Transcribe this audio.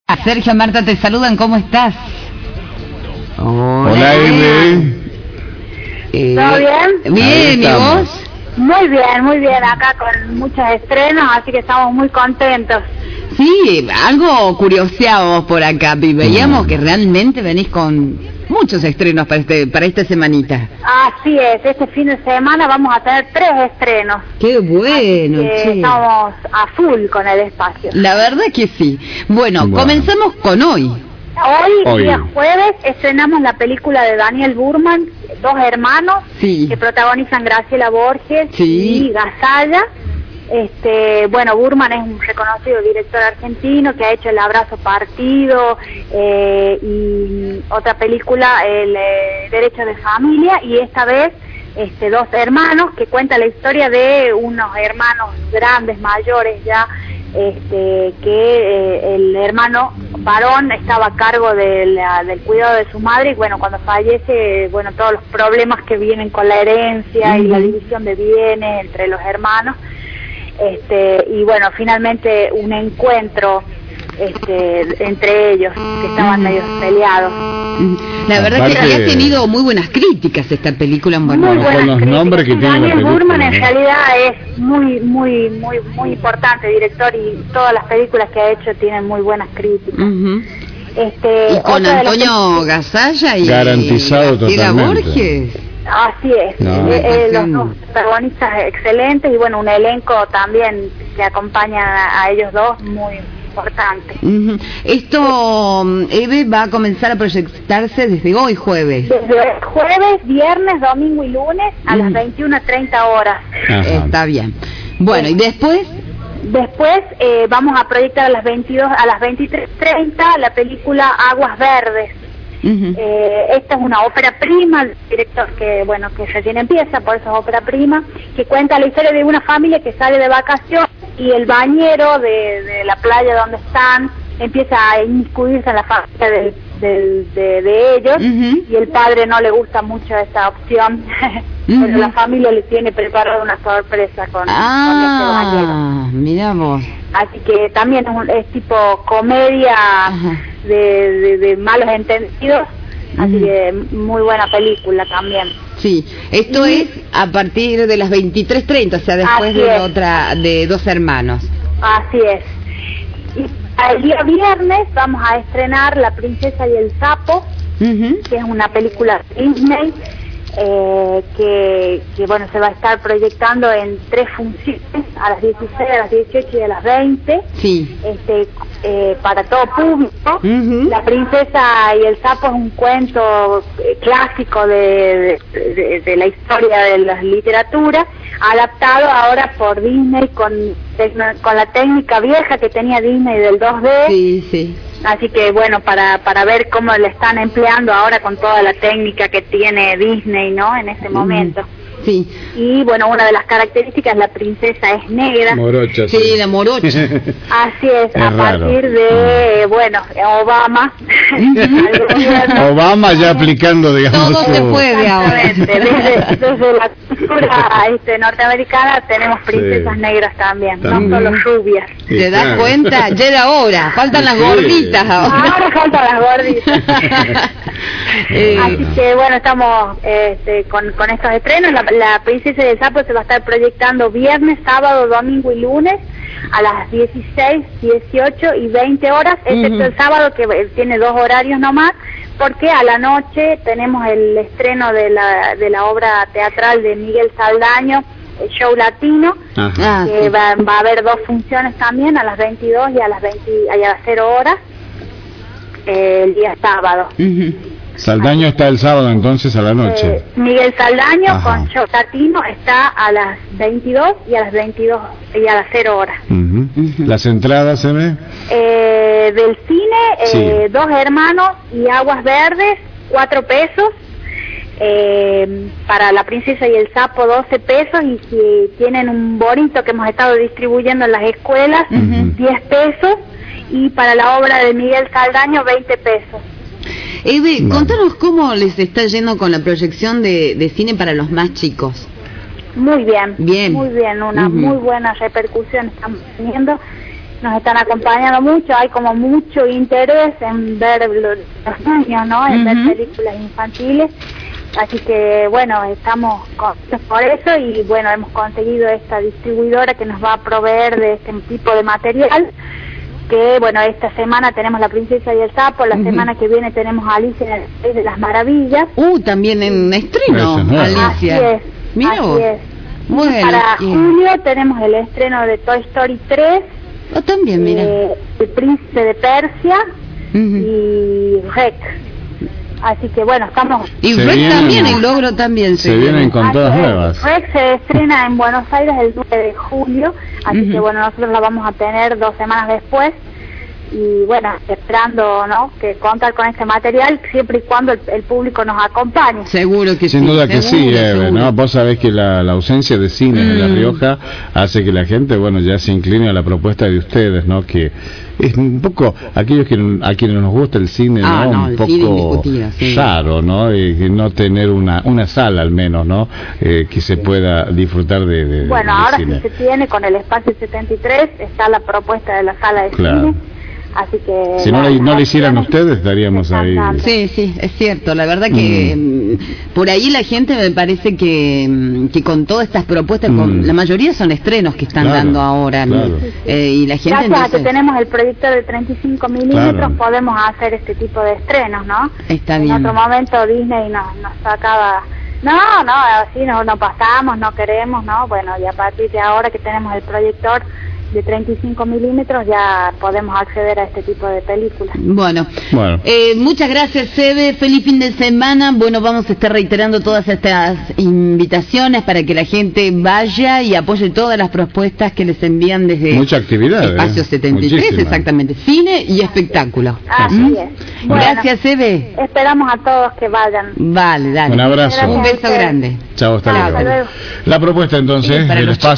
Sergio, Marta, te saludan, ¿cómo estás? Hola, Eve. ¿Todo bien? Bien, ¿y vos? Muy bien, acá con muchos estrenos, así que estamos muy contentos. Sí, algo curioseábamos por acá, y veíamos que realmente venís con muchos estrenos para esta semanita. Así es, este fin de semana vamos a tener 3 estrenos. ¡Qué bueno! Che. Estamos a full con el espacio. La verdad que sí. Bueno, comenzamos con hoy. Hoy, día jueves, estrenamos la película de Daniel Burman, Dos hermanos, que protagonizan Graciela Borges y Gasalla. Bueno, Burman es un reconocido director argentino que ha hecho El abrazo partido y otra película, El derecho de familia, y esta vez Dos hermanos, que cuenta la historia de unos hermanos grandes, mayores ya, que el hermano varón estaba a cargo del cuidado de su madre, y bueno, cuando fallece, bueno, todos los problemas que vienen con la herencia y la división de bienes entre los hermanos, y bueno, finalmente un encuentro entre ellos, que estaban medio peleados. La verdad que ha tenido muy buenas críticas esta película, muy buenas con los nombres que tiene Daniel la película, Burman en realidad es muy importante director, y todas las películas que ha hecho tienen muy buenas críticas. Y con Antonio Gasalla y garantizado totalmente. Borges. Así es, los dos protagonistas excelentes, y bueno, un elenco también que acompaña a ellos dos muy importante. Esto, Eve, va a comenzar a proyectarse desde hoy jueves. Desde jueves, viernes, domingo y lunes a las 21:30 horas. Está bien. Bueno, ¿y después? Después vamos a proyectar a las 23:30 la película Aguas Verdes. Esta es una ópera prima del director que recién empieza, por eso es ópera prima, que cuenta la historia de una familia que sale de vacaciones y el bañero de la playa donde están empieza a inmiscuirse en la familia de ellos, y el padre no le gusta mucho esta opción, pero la familia le tiene preparada una sorpresa con este bañero. Miramos. Así que también es tipo comedia de malos entendidos, así que muy buena película también. Sí, esto es a partir de las 23:30, o sea, después de Dos hermanos. Así es. Y el día viernes vamos a estrenar La princesa y el sapo, que es una película Disney, que bueno, se va a estar proyectando en 3 funciones, a las 16, a las 18 y a las 20, para todo público. La princesa y el sapo es un cuento clásico de la historia de la literatura, adaptado ahora por Disney con la técnica vieja que tenía Disney del 2D. Así que bueno, para ver cómo le están empleando ahora con toda la técnica que tiene Disney, ¿no? En ese momento. Y bueno, una de las características, la princesa es negra. Morocha. Sí, la morocha. Así es, a partir de, Obama. Obama ya aplicando, digamos, todo se fue de ahora. Desde la cultura norteamericana tenemos princesas negras también, no solo rubias. ¿Te das cuenta? Ya era hora, faltan las gorditas ahora. Ahora faltan las gorditas. Así que bueno, estamos con estos estrenos. La princesa y el sapo se va a estar proyectando viernes, sábado, domingo y lunes a las 16, 18 y 20 horas, excepto el sábado, que tiene 2 horarios nomás, porque a la noche tenemos el estreno de la obra teatral de Miguel Saldaño, el Show Latino, que va a haber 2 funciones también, a las 22 y a las 0 horas, el día sábado. Saldaño está el sábado entonces a la noche. Miguel Saldaño con Show Latino está a las 22 y a las 22 y a las 0 horas. ¿Las entradas se ve? Del cine, Dos hermanos y Aguas Verdes, 4 pesos. Para La princesa y el sapo, 12 pesos. Y si tienen un bonito que hemos estado distribuyendo en las escuelas, 10 pesos. Y para la obra de Miguel Saldaño, 20 pesos. Eve, contanos cómo les está yendo con la proyección de cine para los más chicos. Muy bien, muy bien, una muy buena repercusión estamos teniendo. nos están acompañando mucho, hay como mucho interés en ver los niños, ¿no? En ver películas infantiles, así que bueno, estamos contentos por eso y bueno, hemos conseguido esta distribuidora que nos va a proveer de este tipo de material, que bueno, esta semana tenemos La Princesa y el Sapo, la semana que viene tenemos Alicia en el País de las Maravillas. También en estreno, Alicia. Así es. Mira vos. Bueno, para julio tenemos el estreno de Toy Story 3. También, mira. El Príncipe de Persia y Rec. Así que bueno, estamos... Y Rec también, el logro también. Se vienen con todas nuevas. Rec se estrena en Buenos Aires el 9 de julio, así que bueno, nosotros la vamos a tener 2 semanas después. Y bueno, esperando, ¿no?, que contar con este material siempre y cuando el público nos acompañe. Seguro que sin duda que sí, Eve, ¿no? Vos sabés que la ausencia de cines en La Rioja hace que la gente, bueno, ya se incline a la propuesta de ustedes, ¿no? Que es un poco, aquellos a quienes nos gusta el cine, ¿no? Un poco raro, ¿no? No tener una sala al menos, ¿no? Que se pueda disfrutar de bueno, ahora sí se tiene con el Espacio 73, está la propuesta de la sala de cine. Así que si no le hicieran ustedes estaríamos ahí. Sí, es cierto. La verdad que por ahí la gente me parece que con todas estas propuestas, la mayoría son estrenos que están dando ahora, y la gente gracias a que tenemos el proyector de 35 milímetros podemos hacer este tipo de estrenos, ¿no? Está bien. En otro momento Disney nos sacaba, así no pasamos, no queremos, ¿no? Bueno, y a partir de ahora que tenemos el proyector de 35 milímetros ya podemos acceder a este tipo de películas. Bueno. Muchas gracias, Sebe, feliz fin de semana. Bueno, vamos a estar reiterando todas estas invitaciones para que la gente vaya y apoye todas las propuestas que les envían desde mucha actividad, Espacio 73, muchísima. Exactamente, cine y espectáculo. Así es. Bueno, gracias, Sebe. Esperamos a todos que vayan. Vale, dale. Un abrazo. Un beso grande. Chao, hasta luego. La propuesta entonces del Espacio